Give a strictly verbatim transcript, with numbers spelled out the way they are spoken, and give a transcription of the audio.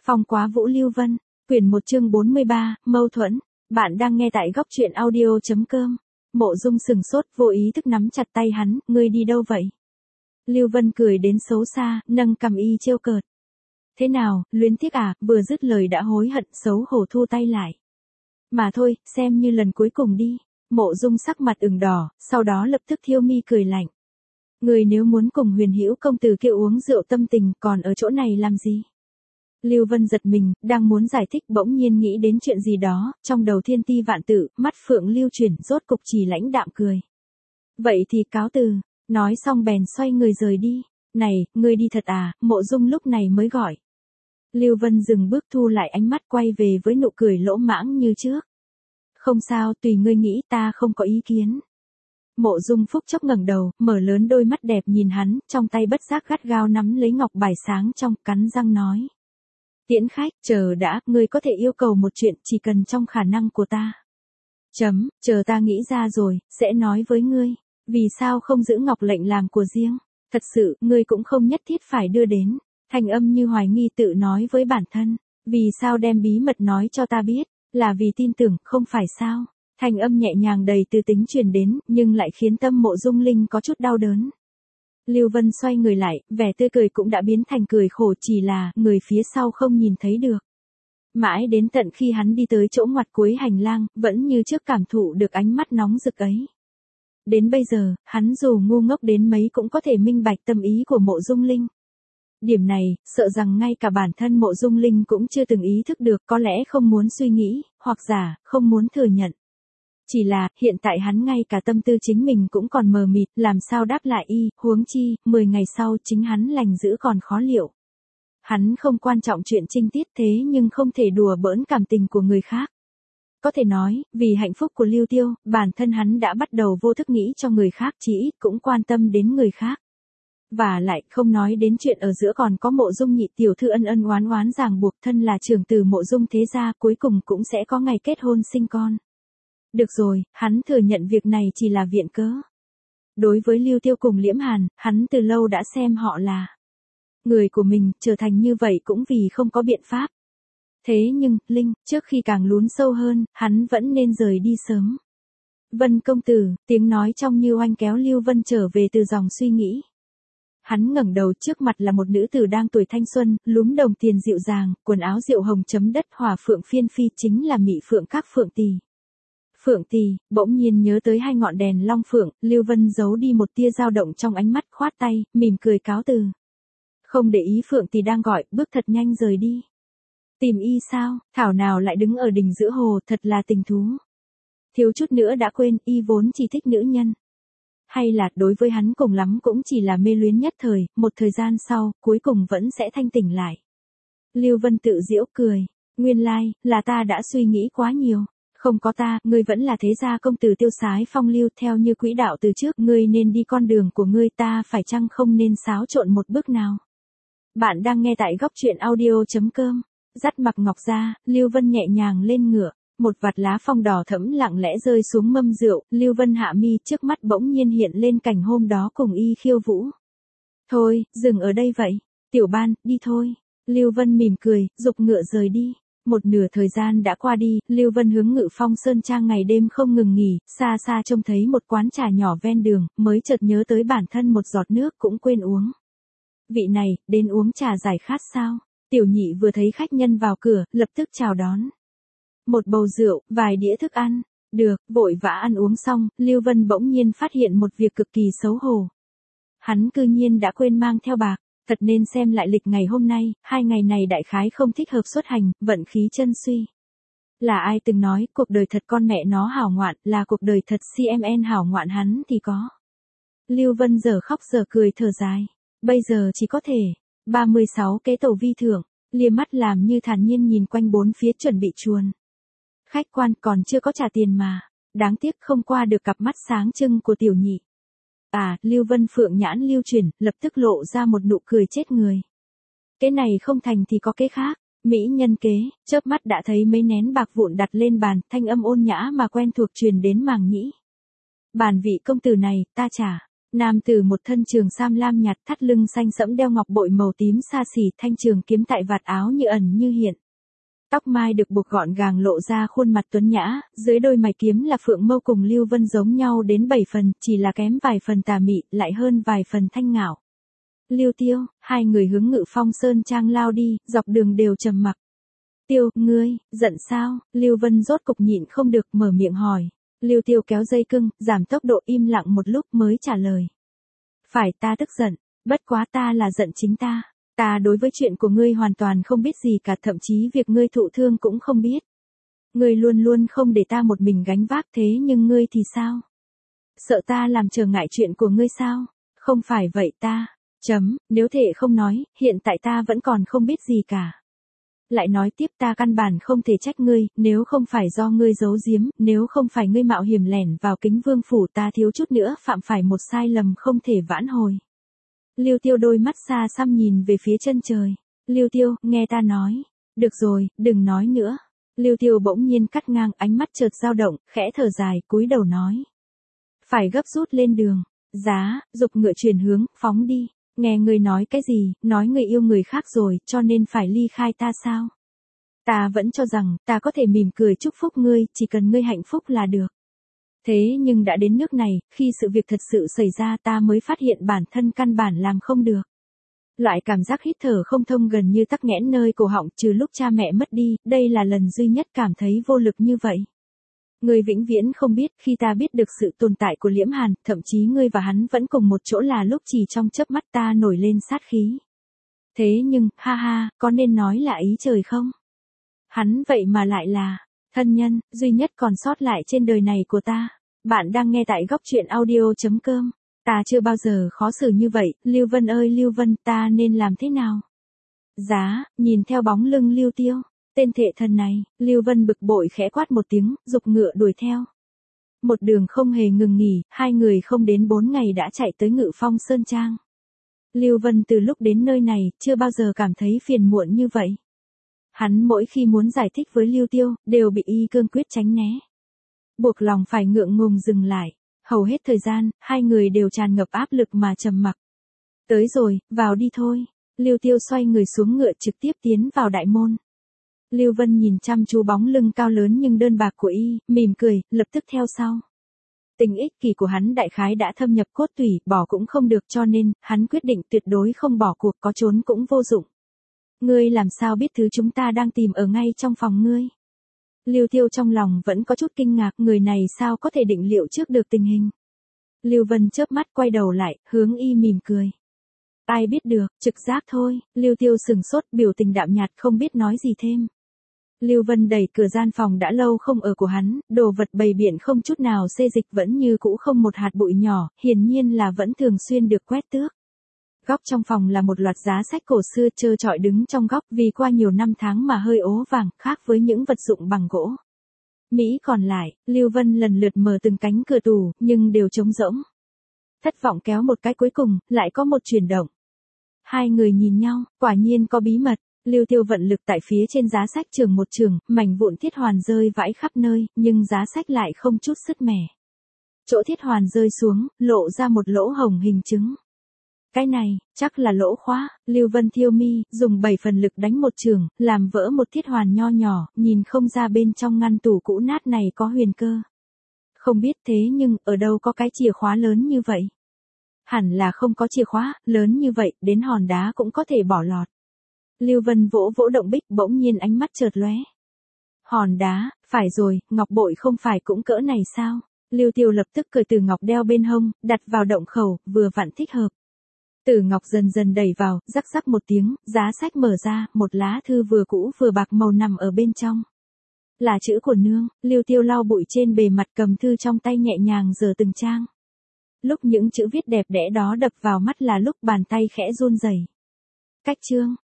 Phong Quá Vũ Lưu Vân, quyển một chương bốn mươi ba, mâu thuẫn. Bạn đang nghe tại góc truyện audio chấm com. Mộ Dung sừng sốt, vô ý thức nắm chặt tay hắn, ngươi đi đâu vậy? Lưu Vân cười đến xấu xa, nâng cằm y trêu cợt. Thế nào, luyến tiếc à, vừa dứt lời đã hối hận, xấu hổ thu tay lại. Mà thôi, xem như lần cuối cùng đi. Mộ Dung sắc mặt ửng đỏ, sau đó lập tức thiêu mi cười lạnh. Người nếu muốn cùng Huyền Hữu công tử kia uống rượu tâm tình, còn ở chỗ này làm gì? Lưu Vân giật mình, đang muốn giải thích bỗng nhiên nghĩ đến chuyện gì đó, trong đầu thiên ti vạn tự, mắt phượng lưu chuyển, rốt cục chỉ lãnh đạm cười. Vậy thì cáo từ, nói xong bèn xoay người rời đi. Này, ngươi đi thật à? Mộ Dung lúc này mới gọi. Lưu Vân dừng bước thu lại ánh mắt quay về với nụ cười lỗ mãng như trước. Không sao, tùy ngươi nghĩ, ta không có ý kiến. Mộ Dung phúc chốc ngẩng đầu, mở lớn đôi mắt đẹp nhìn hắn, trong tay bất giác gắt gao nắm lấy ngọc bài sáng trong, cắn răng nói. Tiễn khách, chờ đã, ngươi có thể yêu cầu một chuyện, chỉ cần trong khả năng của ta. Chấm, chờ ta nghĩ ra rồi, sẽ nói với ngươi. Vì sao không giữ ngọc lệnh làm của riêng? Thật sự, ngươi cũng không nhất thiết phải đưa đến. Thanh âm như hoài nghi tự nói với bản thân. Vì sao đem bí mật nói cho ta biết? Là vì tin tưởng, không phải sao? Thanh âm nhẹ nhàng đầy tư tính truyền đến, nhưng lại khiến tâm Mộ Dung Linh có chút đau đớn. Lưu Vân xoay người lại, vẻ tươi cười cũng đã biến thành cười khổ, chỉ là người phía sau không nhìn thấy được. Mãi đến tận khi hắn đi tới chỗ ngoặt cuối hành lang, vẫn như trước cảm thụ được ánh mắt nóng rực ấy. Đến bây giờ, hắn dù ngu ngốc đến mấy cũng có thể minh bạch tâm ý của Mộ Dung Linh. Điểm này, sợ rằng ngay cả bản thân Mộ Dung Linh cũng chưa từng ý thức được, có lẽ không muốn suy nghĩ, hoặc giả, không muốn thừa nhận. Chỉ là, hiện tại hắn ngay cả tâm tư chính mình cũng còn mờ mịt, làm sao đáp lại y, huống chi, mười ngày sau chính hắn lành dữ còn khó liệu. Hắn không quan trọng chuyện trinh tiết thế nhưng không thể đùa bỡn cảm tình của người khác. Có thể nói, vì hạnh phúc của Lưu Tiêu, bản thân hắn đã bắt đầu vô thức nghĩ cho người khác, chỉ ít cũng quan tâm đến người khác. Và lại, không nói đến chuyện ở giữa còn có Mộ Dung nhị tiểu thư ân ân oán oán ràng buộc, thân là trưởng tử Mộ Dung thế gia, cuối cùng cũng sẽ có ngày kết hôn sinh con. Được rồi, hắn thừa nhận việc này chỉ là viện cớ. Đối với Lưu Tiêu cùng Liễm Hàn, hắn từ lâu đã xem họ là người của mình, trở thành như vậy cũng vì không có biện pháp. Thế nhưng, Linh, trước khi càng lún sâu hơn, hắn vẫn nên rời đi sớm. Vân công tử, tiếng nói trong như oanh kéo Lưu Vân trở về từ dòng suy nghĩ. Hắn ngẩng đầu, trước mặt là một nữ tử đang tuổi thanh xuân, lúm đồng tiền dịu dàng, quần áo rượu hồng chấm đất, hỏa phượng phiên phi, chính là Mị Phượng các Phượng Tỳ. Phượng Tỳ, bỗng nhiên nhớ tới hai ngọn đèn long phượng, Lưu Vân giấu đi một tia dao động trong ánh mắt, khoát tay, mỉm cười cáo từ. Không để ý Phượng Tỳ đang gọi, bước thật nhanh rời đi. Tìm y sao, thảo nào lại đứng ở đỉnh giữa hồ, thật là tình thú. Thiếu chút nữa đã quên, y vốn chỉ thích nữ nhân. Hay là, đối với hắn cùng lắm cũng chỉ là mê luyến nhất thời, một thời gian sau, cuối cùng vẫn sẽ thanh tỉnh lại. Lưu Vân tự giễu cười, nguyên lai, like, là ta đã suy nghĩ quá nhiều. Không có ta, ngươi vẫn là thế gia công tử tiêu sái phong lưu, theo như quỹ đạo từ trước, ngươi nên đi con đường của ngươi, ta phải chăng không nên xáo trộn một bước nào. Bạn đang nghe tại góc truyện audio chấm com. Dắt mặc ngọc ra, Lưu Vân nhẹ nhàng lên ngựa, một vạt lá phong đỏ thẫm lặng lẽ rơi xuống mâm rượu, Lưu Vân hạ mi, trước mắt bỗng nhiên hiện lên cảnh hôm đó cùng y khiêu vũ. Thôi, dừng ở đây vậy, tiểu ban, đi thôi. Lưu Vân mỉm cười, giục ngựa rời đi. Một nửa thời gian đã qua đi, Lưu Vân hướng Ngự Phong Sơn Trang ngày đêm không ngừng nghỉ, xa xa trông thấy một quán trà nhỏ ven đường, mới chợt nhớ tới bản thân một giọt nước cũng quên uống. Vị này, đến uống trà giải khát sao? Tiểu nhị vừa thấy khách nhân vào cửa, lập tức chào đón. Một bầu rượu, vài đĩa thức ăn. Được, vội vã ăn uống xong, Lưu Vân bỗng nhiên phát hiện một việc cực kỳ xấu hổ. Hắn cư nhiên đã quên mang theo bạc. Thật nên xem lại lịch ngày hôm nay, hai ngày này đại khái không thích hợp xuất hành, vận khí chân suy. Là ai từng nói, cuộc đời thật con mẹ nó hảo ngoạn, là cuộc đời thật xê em en hảo ngoạn, hắn thì có. Lưu Vân giờ khóc giờ cười thở dài. Bây giờ chỉ có thể. ba mươi sáu kế tàu vi thưởng, liếc mắt làm như thản nhiên nhìn quanh bốn phía chuẩn bị chuồn. Khách quan còn chưa có trả tiền mà. Đáng tiếc không qua được cặp mắt sáng trưng của tiểu nhị. À, Lưu Vân phượng nhãn lưu chuyển, lập tức lộ ra một nụ cười chết người. Cái này không thành thì có cái khác, mỹ nhân kế, chớp mắt đã thấy mấy nén bạc vụn đặt lên bàn, thanh âm ôn nhã mà quen thuộc truyền đến màng nhĩ. Bản vị công tử này, ta trả. Nam tử một thân trường sam lam nhạt, thắt lưng xanh sẫm, đeo ngọc bội màu tím xa xỉ, thanh trường kiếm tại vạt áo như ẩn như hiện. Tóc mai được buộc gọn gàng lộ ra khuôn mặt tuấn nhã, dưới đôi mày kiếm là phượng mâu cùng Lưu Vân giống nhau đến bảy phần, chỉ là kém vài phần tà mị, lại hơn vài phần thanh ngạo. Lưu Tiêu, hai người hướng Ngự Phong Sơn Trang lao đi, dọc đường đều trầm mặc. Tiêu, ngươi, giận sao? Lưu Vân rốt cục nhịn không được mở miệng hỏi. Lưu Tiêu kéo dây cưng, giảm tốc độ, im lặng một lúc mới trả lời. Phải, ta tức giận, bất quá ta là giận chính ta. Ta đối với chuyện của ngươi hoàn toàn không biết gì cả, thậm chí việc ngươi thụ thương cũng không biết. Ngươi luôn luôn không để ta một mình gánh vác, thế nhưng ngươi thì sao? Sợ ta làm trở ngại chuyện của ngươi sao? Không phải vậy ta. Chấm, nếu thể không nói, hiện tại ta vẫn còn không biết gì cả. Lại nói tiếp, ta căn bản không thể trách ngươi, nếu không phải do ngươi giấu giếm, nếu không phải ngươi mạo hiểm lẻn vào Kính Vương phủ, ta thiếu chút nữa phạm phải một sai lầm không thể vãn hồi. Lưu Tiêu đôi mắt xa xăm nhìn về phía chân trời. Lưu Tiêu, nghe ta nói. Được rồi, đừng nói nữa. Lưu Tiêu bỗng nhiên cắt ngang, ánh mắt chợt dao động, khẽ thở dài, cúi đầu nói. Phải gấp rút lên đường. Giá, dục ngựa chuyển hướng, phóng đi. Nghe ngươi nói cái gì, nói ngươi yêu người khác rồi, cho nên phải ly khai ta sao? Ta vẫn cho rằng, ta có thể mỉm cười chúc phúc ngươi, chỉ cần ngươi hạnh phúc là được. Thế nhưng đã đến nước này, khi sự việc thật sự xảy ra ta mới phát hiện bản thân căn bản làm không được. Loại cảm giác hít thở không thông gần như tắc nghẽn nơi cổ họng, trừ lúc cha mẹ mất đi, đây là lần duy nhất cảm thấy vô lực như vậy. Ngươi vĩnh viễn không biết, khi ta biết được sự tồn tại của Liễm Hàn, thậm chí ngươi và hắn vẫn cùng một chỗ là lúc chỉ trong chớp mắt ta nổi lên sát khí. Thế nhưng, ha ha, có nên nói là ý trời không? Hắn vậy mà lại là thân nhân duy nhất còn sót lại trên đời này của ta. Bạn đang nghe tại góc truyện audio chấm com. Ta chưa bao giờ khó xử như vậy, Lưu Vân ơi Lưu Vân, ta nên làm thế nào? Giá, nhìn theo bóng lưng Lưu Tiêu. Tên thệ thần này, Lưu Vân bực bội khẽ quát một tiếng, dục ngựa đuổi theo. Một đường không hề ngừng nghỉ, hai người không đến bốn ngày đã chạy tới Ngự Phong Sơn Trang. Lưu Vân từ lúc đến nơi này, chưa bao giờ cảm thấy phiền muộn như vậy. Hắn mỗi khi muốn giải thích với Lưu Tiêu, đều bị y cương quyết tránh né. Buộc lòng phải ngượng ngùng dừng lại. Hầu hết thời gian, hai người đều tràn ngập áp lực mà trầm mặc. Tới rồi, vào đi thôi. Lưu Tiêu xoay người xuống ngựa trực tiếp tiến vào đại môn. Lưu Vân nhìn chăm chú bóng lưng cao lớn nhưng đơn bạc của y, mỉm cười, lập tức theo sau. Tình ích kỷ của hắn đại khái đã thâm nhập cốt tủy, bỏ cũng không được, cho nên, hắn quyết định tuyệt đối không bỏ cuộc, có trốn cũng vô dụng. Ngươi làm sao biết thứ chúng ta đang tìm ở ngay trong phòng ngươi? Lưu Tiêu trong lòng vẫn có chút kinh ngạc, người này sao có thể định liệu trước được tình hình. Lưu Vân chớp mắt quay đầu lại, hướng y mỉm cười. Ai biết được, trực giác thôi. Lưu Tiêu sừng sốt, biểu tình đạm nhạt, không biết nói gì thêm. Lưu Vân đẩy cửa gian phòng đã lâu không ở của hắn, đồ vật bày biện không chút nào xê dịch, vẫn như cũ không một hạt bụi nhỏ, hiển nhiên là vẫn thường xuyên được quét tước. Góc trong phòng là một loạt giá sách cổ xưa trơ trọi đứng trong góc, vì qua nhiều năm tháng mà hơi ố vàng, khác với những vật dụng bằng gỗ. Mỹ còn lại, Lưu Vân lần lượt mở từng cánh cửa tủ, nhưng đều trống rỗng. Thất vọng kéo một cái cuối cùng, lại có một chuyển động. Hai người nhìn nhau, quả nhiên có bí mật. Lưu Tiêu vận lực tại phía trên giá sách trường một trường, mảnh vụn thiết hoàn rơi vãi khắp nơi, nhưng giá sách lại không chút sứt mẻ. Chỗ thiết hoàn rơi xuống, lộ ra một lỗ hổng hình trứng. Cái này, chắc là lỗ khóa. Lưu Vân thiêu mi, dùng bảy phần lực đánh một trường, làm vỡ một thiết hoàn nho nhỏ, nhìn không ra bên trong ngăn tủ cũ nát này có huyền cơ. Không biết thế nhưng, ở đâu có cái chìa khóa lớn như vậy? Hẳn là không có chìa khóa, lớn như vậy, đến hòn đá cũng có thể bỏ lọt. Lưu Vân vỗ vỗ động bích, bỗng nhiên ánh mắt chợt lóe. Hòn đá, phải rồi, ngọc bội không phải cũng cỡ này sao? Lưu Tiêu lập tức cởi từ ngọc đeo bên hông, đặt vào động khẩu, vừa vặn thích hợp. Từ ngọc dần dần đẩy vào, rắc rắc một tiếng, giá sách mở ra, một lá thư vừa cũ vừa bạc màu nằm ở bên trong. Là chữ của nương. Lưu Tiêu lau bụi trên bề mặt, cầm thư trong tay nhẹ nhàng giở từng trang. Lúc những chữ viết đẹp đẽ đó đập vào mắt là lúc bàn tay khẽ run rẩy. Cách chương,